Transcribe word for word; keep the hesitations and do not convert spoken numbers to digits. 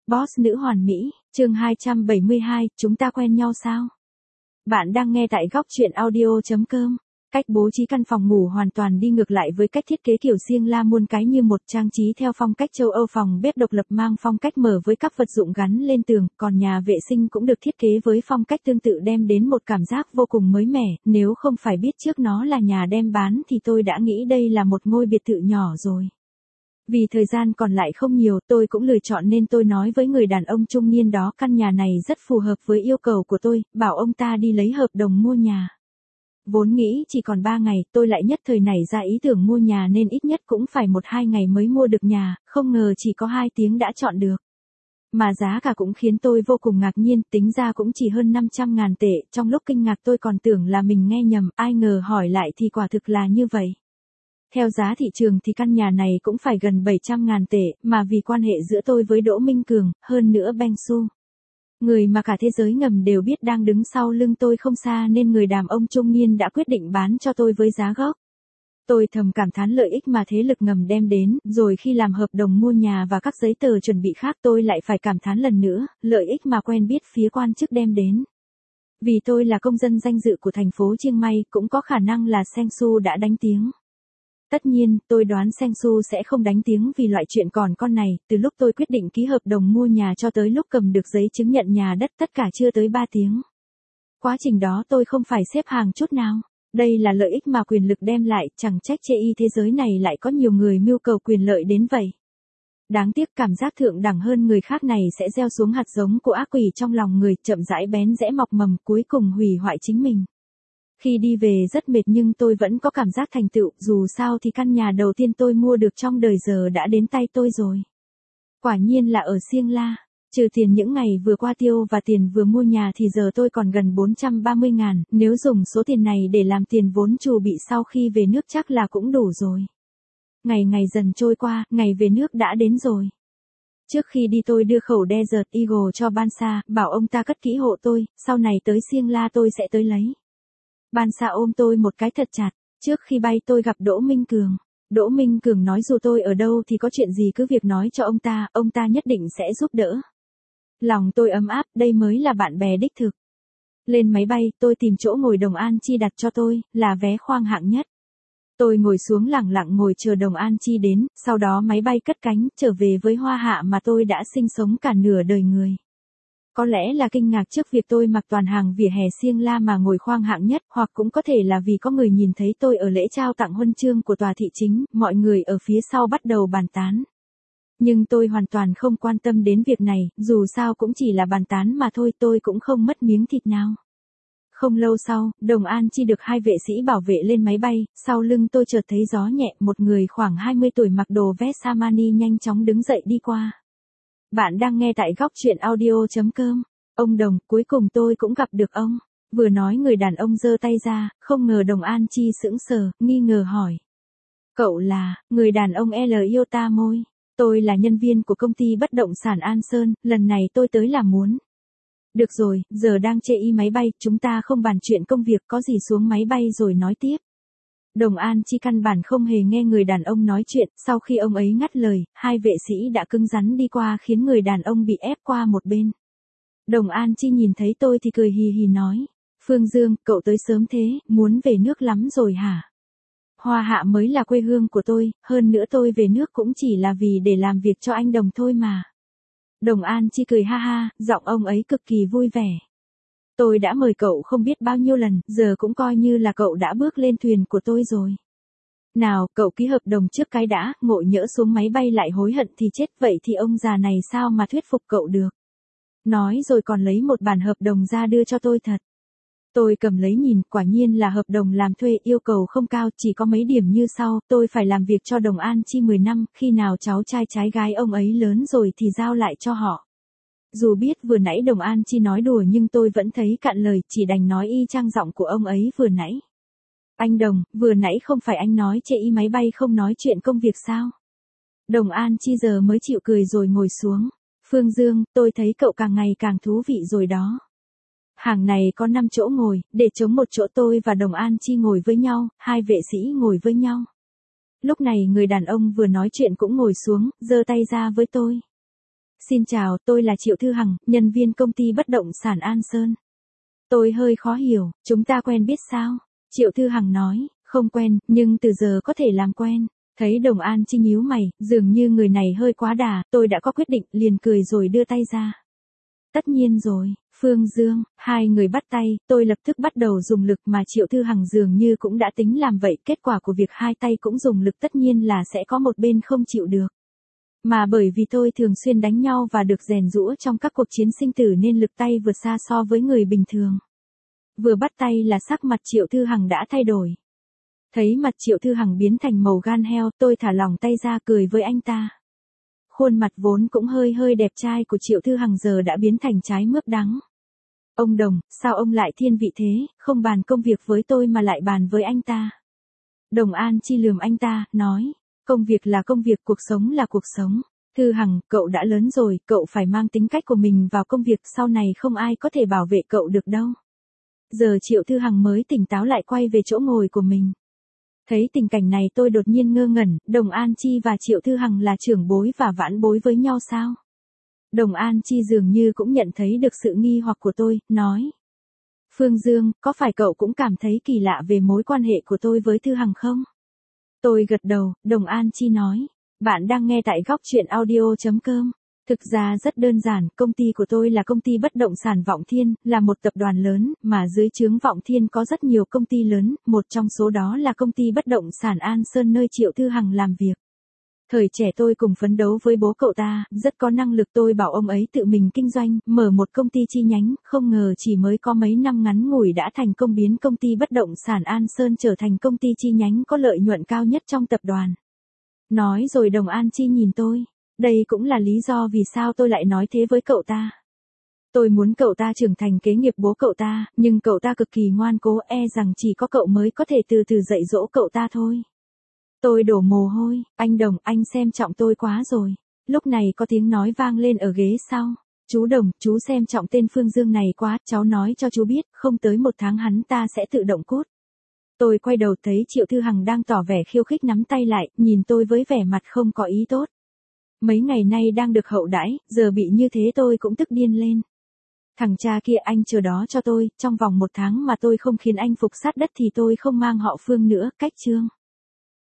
Boss nữ hoàn mỹ, chương hai trăm bảy mươi hai, chúng ta quen nhau sao? Bạn đang nghe tại góc truyện audio chấm com. Cách bố trí căn phòng ngủ hoàn toàn đi ngược lại với cách thiết kế kiểu riêng la muôn cái như một trang trí theo phong cách châu Âu, phòng bếp độc lập mang phong cách mở với các vật dụng gắn lên tường, còn nhà vệ sinh cũng được thiết kế với phong cách tương tự đem đến một cảm giác vô cùng mới mẻ, nếu không phải biết trước nó là nhà đem bán thì tôi đã nghĩ đây là một ngôi biệt thự nhỏ rồi. Vì thời gian còn lại không nhiều, tôi cũng lựa chọn nên tôi nói với người đàn ông trung niên đó căn nhà này rất phù hợp với yêu cầu của tôi, bảo ông ta đi lấy hợp đồng mua nhà. Vốn nghĩ chỉ còn ba ngày, tôi lại nhất thời nảy ra ý tưởng mua nhà nên ít nhất cũng phải một hai ngày mới mua được nhà, không ngờ chỉ có hai tiếng đã chọn được. Mà giá cả cũng khiến tôi vô cùng ngạc nhiên, tính ra cũng chỉ hơn năm trăm ngàn tệ, trong lúc kinh ngạc tôi còn tưởng là mình nghe nhầm, ai ngờ hỏi lại thì quả thực là như vậy. Theo giá thị trường thì căn nhà này cũng phải gần bảy trăm ngàn tệ, mà vì quan hệ giữa tôi với Đỗ Minh Cường, hơn nữa Beng Su, người mà cả thế giới ngầm đều biết đang đứng sau lưng tôi không xa nên người đàn ông trung niên đã quyết định bán cho tôi với giá gốc. Tôi thầm cảm thán lợi ích mà thế lực ngầm đem đến, rồi khi làm hợp đồng mua nhà và các giấy tờ chuẩn bị khác tôi lại phải cảm thán lần nữa, lợi ích mà quen biết phía quan chức đem đến. Vì tôi là công dân danh dự của thành phố Chiang Mai, cũng có khả năng là Seng Su đã đánh tiếng. Tất nhiên, tôi đoán Seng Su sẽ không đánh tiếng vì loại chuyện còn con này, từ lúc tôi quyết định ký hợp đồng mua nhà cho tới lúc cầm được giấy chứng nhận nhà đất tất cả chưa tới ba tiếng. Quá trình đó tôi không phải xếp hàng chút nào. Đây là lợi ích mà quyền lực đem lại, chẳng trách chê y thế giới này lại có nhiều người mưu cầu quyền lợi đến vậy. Đáng tiếc cảm giác thượng đẳng hơn người khác này sẽ gieo xuống hạt giống của ác quỷ trong lòng người, chậm rãi bén rẽ mọc mầm cuối cùng hủy hoại chính mình. Khi đi về rất mệt nhưng tôi vẫn có cảm giác thành tựu, dù sao thì căn nhà đầu tiên tôi mua được trong đời giờ đã đến tay tôi rồi. Quả nhiên là ở Siêng La, trừ tiền những ngày vừa qua tiêu và tiền vừa mua nhà thì giờ tôi còn gần bốn trăm ba mươi ngàn, nếu dùng số tiền này để làm tiền vốn chuẩn bị sau khi về nước chắc là cũng đủ rồi. Ngày ngày dần trôi qua, ngày về nước đã đến rồi. Trước khi đi tôi đưa khẩu Desert Eagle cho Ban Sa, bảo ông ta cất kỹ hộ tôi, sau này tới Siêng La tôi sẽ tới lấy. Ban Sa ôm tôi một cái thật chặt, trước khi bay tôi gặp Đỗ Minh Cường. Đỗ Minh Cường nói dù tôi ở đâu thì có chuyện gì cứ việc nói cho ông ta, ông ta nhất định sẽ giúp đỡ. Lòng tôi ấm áp, đây mới là bạn bè đích thực. Lên máy bay, tôi tìm chỗ ngồi Đồng An Chi đặt cho tôi, là vé khoang hạng nhất. Tôi ngồi xuống lẳng lặng ngồi chờ Đồng An Chi đến, sau đó máy bay cất cánh, trở về với Hoa Hạ mà tôi đã sinh sống cả nửa đời người. Có lẽ là kinh ngạc trước việc tôi mặc toàn hàng vỉa hè Siêng La mà ngồi khoang hạng nhất, hoặc cũng có thể là vì có người nhìn thấy tôi ở lễ trao tặng huân chương của tòa thị chính, mọi người ở phía sau bắt đầu bàn tán. Nhưng tôi hoàn toàn không quan tâm đến việc này, dù sao cũng chỉ là bàn tán mà thôi, tôi cũng không mất miếng thịt nào. Không lâu sau, Đồng An Chi được hai vệ sĩ bảo vệ lên máy bay, sau lưng tôi chợt thấy gió nhẹ, một người khoảng hai mươi tuổi mặc đồ vest Armani nhanh chóng đứng dậy đi qua. Bạn đang nghe tại góc truyện audio chấm com. Ông Đồng, cuối cùng tôi cũng gặp được ông. Vừa nói người đàn ông giơ tay ra, không ngờ Đồng An Chi sững sờ, nghi ngờ hỏi. Cậu là, người đàn ông L yêu ta môi. Tôi là nhân viên của công ty bất động sản An Sơn, lần này tôi tới là muốn. Được rồi, giờ đang chê y máy bay, chúng ta không bàn chuyện công việc, có gì xuống máy bay rồi nói tiếp. Đồng An Chi căn bản không hề nghe người đàn ông nói chuyện, sau khi ông ấy ngắt lời, hai vệ sĩ đã cứng rắn đi qua khiến người đàn ông bị ép qua một bên. Đồng An Chi nhìn thấy tôi thì cười hì hì nói, Phương Dương, cậu tới sớm thế, muốn về nước lắm rồi hả? Hoa Hạ mới là quê hương của tôi, hơn nữa tôi về nước cũng chỉ là vì để làm việc cho anh Đồng thôi mà. Đồng An Chi cười ha ha, giọng ông ấy cực kỳ vui vẻ. Tôi đã mời cậu không biết bao nhiêu lần, giờ cũng coi như là cậu đã bước lên thuyền của tôi rồi. Nào, cậu ký hợp đồng trước cái đã, ngộ nhỡ xuống máy bay lại hối hận thì chết, vậy thì ông già này sao mà thuyết phục cậu được. Nói rồi còn lấy một bản hợp đồng ra đưa cho tôi thật. Tôi cầm lấy nhìn, quả nhiên là hợp đồng làm thuê, yêu cầu không cao, chỉ có mấy điểm như sau, tôi phải làm việc cho Đồng An Chi mười năm, khi nào cháu trai trái gái ông ấy lớn rồi thì giao lại cho họ. Dù biết vừa nãy Đồng An Chi nói đùa nhưng tôi vẫn thấy cạn lời, chỉ đành nói y chang giọng của ông ấy vừa nãy. Anh Đồng, vừa nãy không phải anh nói chê y máy bay không nói chuyện công việc sao? Đồng An Chi giờ mới chịu cười rồi ngồi xuống. Phương Dương, tôi thấy cậu càng ngày càng thú vị rồi đó. Hàng này có năm chỗ ngồi, để chống một chỗ tôi và Đồng An Chi ngồi với nhau, hai vệ sĩ ngồi với nhau. Lúc này người đàn ông vừa nói chuyện cũng ngồi xuống, giơ tay ra với tôi. Xin chào, tôi là Triệu Thư Hằng, nhân viên công ty bất động sản An Sơn. Tôi hơi khó hiểu, chúng ta quen biết sao? Triệu Thư Hằng nói, không quen, nhưng từ giờ có thể làm quen. Thấy Đồng An Chi nhíu mày, dường như người này hơi quá đà, tôi đã có quyết định, liền cười rồi đưa tay ra. Tất nhiên rồi, Phương Dương, hai người bắt tay, tôi lập tức bắt đầu dùng lực mà Triệu Thư Hằng dường như cũng đã tính làm vậy, kết quả của việc hai tay cũng dùng lực tất nhiên là sẽ có một bên không chịu được. Mà bởi vì tôi thường xuyên đánh nhau và được rèn giũa trong các cuộc chiến sinh tử nên lực tay vượt xa so với người bình thường. Vừa bắt tay là sắc mặt Triệu Thư Hằng đã thay đổi. Thấy mặt Triệu Thư Hằng biến thành màu gan heo, tôi thả lỏng tay ra cười với anh ta. Khuôn mặt vốn cũng hơi hơi đẹp trai của Triệu Thư Hằng giờ đã biến thành trái mướp đắng. Ông Đồng, sao ông lại thiên vị thế, không bàn công việc với tôi mà lại bàn với anh ta? Đồng An Chi lườm anh ta, nói, công việc là công việc, cuộc sống là cuộc sống. Thư Hằng, cậu đã lớn rồi, cậu phải mang tính cách của mình vào công việc, sau này không ai có thể bảo vệ cậu được đâu. Giờ Triệu Thư Hằng mới tỉnh táo lại quay về chỗ ngồi của mình. Thấy tình cảnh này tôi đột nhiên ngơ ngẩn, Đồng An Chi và Triệu Thư Hằng là trưởng bối và vãn bối với nhau sao? Đồng An Chi dường như cũng nhận thấy được sự nghi hoặc của tôi, nói. Phương Dương, có phải cậu cũng cảm thấy kỳ lạ về mối quan hệ của tôi với Thư Hằng không? Tôi gật đầu, Đồng An Chi nói. Bạn đang nghe tại góc truyện audio chấm com. Thực ra rất đơn giản, công ty của tôi là công ty bất động sản Vọng Thiên, là một tập đoàn lớn, mà dưới trướng Vọng Thiên có rất nhiều công ty lớn, một trong số đó là công ty bất động sản An Sơn nơi Triệu Thư Hằng làm việc. Thời trẻ tôi cùng phấn đấu với bố cậu ta, rất có năng lực, tôi bảo ông ấy tự mình kinh doanh, mở một công ty chi nhánh, không ngờ chỉ mới có mấy năm ngắn ngủi đã thành công biến công ty bất động sản An Sơn trở thành công ty chi nhánh có lợi nhuận cao nhất trong tập đoàn. Nói rồi Đồng An Chi nhìn tôi. Đây cũng là lý do vì sao tôi lại nói thế với cậu ta. Tôi muốn cậu ta trưởng thành kế nghiệp bố cậu ta, nhưng cậu ta cực kỳ ngoan cố, e rằng chỉ có cậu mới có thể từ từ dạy dỗ cậu ta thôi. Tôi đổ mồ hôi, anh Đồng, anh xem trọng tôi quá rồi. Lúc này có tiếng nói vang lên ở ghế sau. Chú Đồng, chú xem trọng tên Phương Dương này quá, cháu nói cho chú biết, không tới một tháng hắn ta sẽ tự động cút. Tôi quay đầu thấy Triệu Thư Hằng đang tỏ vẻ khiêu khích nắm tay lại, nhìn tôi với vẻ mặt không có ý tốt. Mấy ngày nay đang được hậu đãi, giờ bị như thế tôi cũng tức điên lên. Thằng cha kia, anh chờ đó cho tôi, trong vòng một tháng mà tôi không khiến anh phục sát đất thì tôi không mang họ Phương nữa, cách chương.